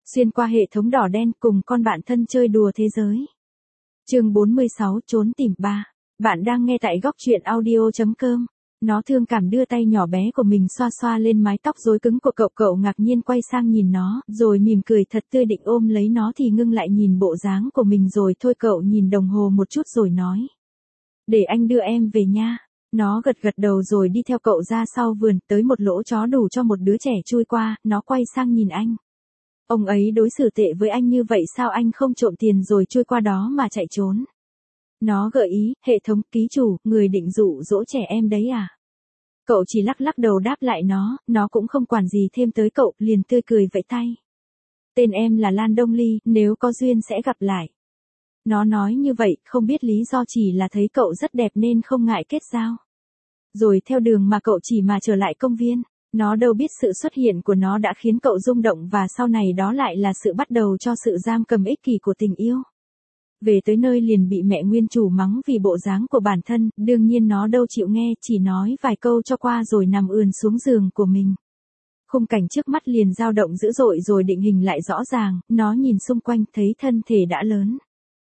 Xuyên qua hệ thống đỏ đen cùng con bạn thân chơi đùa thế giới. Chương 46 trốn tìm 3. Bạn đang nghe tại góc truyện audio.com. Nó thương cảm đưa tay nhỏ bé của mình xoa xoa lên mái tóc rối cứng của cậu. Cậu ngạc nhiên quay sang nhìn nó, rồi mỉm cười thật tươi định ôm lấy nó thì ngưng lại nhìn bộ dáng của mình rồi thôi. Cậu nhìn đồng hồ một chút rồi nói. Để anh đưa em về nha. Nó gật gật đầu rồi đi theo cậu ra sau vườn, tới một lỗ chó đủ cho một đứa trẻ chui qua, nó quay sang nhìn anh. Ông ấy đối xử tệ với anh như vậy sao anh không trộm tiền rồi chui qua đó mà chạy trốn? Nó gợi ý, hệ thống ký chủ, người định dụ dỗ trẻ em đấy à? Cậu chỉ lắc lắc đầu đáp lại nó cũng không quản gì thêm tới cậu, liền tươi cười vẫy tay. Tên em là Lan Đông Ly, nếu có duyên sẽ gặp lại. Nó nói như vậy, không biết lý do chỉ là thấy cậu rất đẹp nên không ngại kết giao. Rồi theo đường mà cậu chỉ mà trở lại công viên. Nó đâu biết sự xuất hiện của nó đã khiến cậu rung động và sau này đó lại là sự bắt đầu cho sự giam cầm ích kỷ của tình yêu. Về tới nơi liền bị mẹ nguyên chủ mắng vì bộ dáng của bản thân, đương nhiên nó đâu chịu nghe, chỉ nói vài câu cho qua rồi nằm ườn xuống giường của mình. Khung cảnh trước mắt liền dao động dữ dội rồi định hình lại rõ ràng, nó nhìn xung quanh thấy thân thể đã lớn.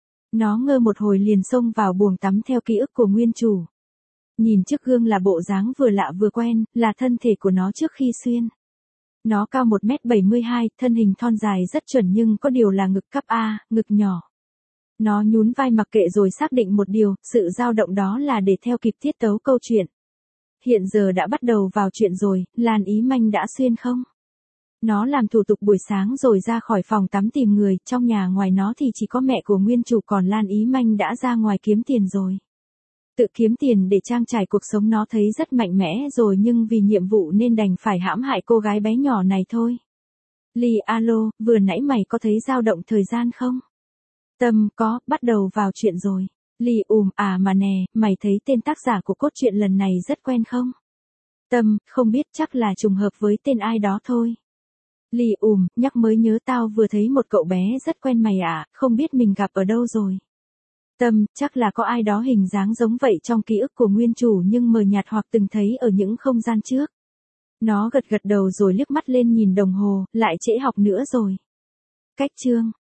Nó ngơ một hồi liền xông vào buồng tắm theo ký ức của nguyên chủ. Nhìn trước gương là bộ dáng vừa lạ vừa quen, là thân thể của nó trước khi xuyên. Nó cao 1m72, thân hình thon dài rất chuẩn nhưng có điều là ngực cấp A, ngực nhỏ. Nó nhún vai mặc kệ rồi xác định một điều, sự dao động đó là để theo kịp tiết tấu câu chuyện. Hiện giờ đã bắt đầu vào chuyện rồi, Lan Ý Manh đã xuyên không? Nó làm thủ tục buổi sáng rồi ra khỏi phòng tắm tìm người, trong nhà ngoài nó thì chỉ có mẹ của nguyên chủ còn Lan Ý Manh đã ra ngoài kiếm tiền rồi. Tự kiếm tiền để trang trải cuộc sống nó thấy rất mạnh mẽ rồi nhưng vì nhiệm vụ nên đành phải hãm hại cô gái bé nhỏ này thôi. Ly alo, vừa nãy mày có thấy dao động thời gian không? Tâm, có, bắt đầu vào chuyện rồi. Ly à mà nè, mày thấy tên tác giả của cốt truyện lần này rất quen không? Tâm, không biết chắc là trùng hợp với tên ai đó thôi. Ly nhắc mới nhớ tao vừa thấy một cậu bé rất quen mày à, không biết mình gặp ở đâu rồi. Tâm, chắc là có ai đó hình dáng giống vậy trong ký ức của nguyên chủ nhưng mờ nhạt hoặc từng thấy ở những không gian trước. Nó gật gật đầu rồi liếc mắt lên nhìn đồng hồ, lại trễ học nữa rồi. Cách chương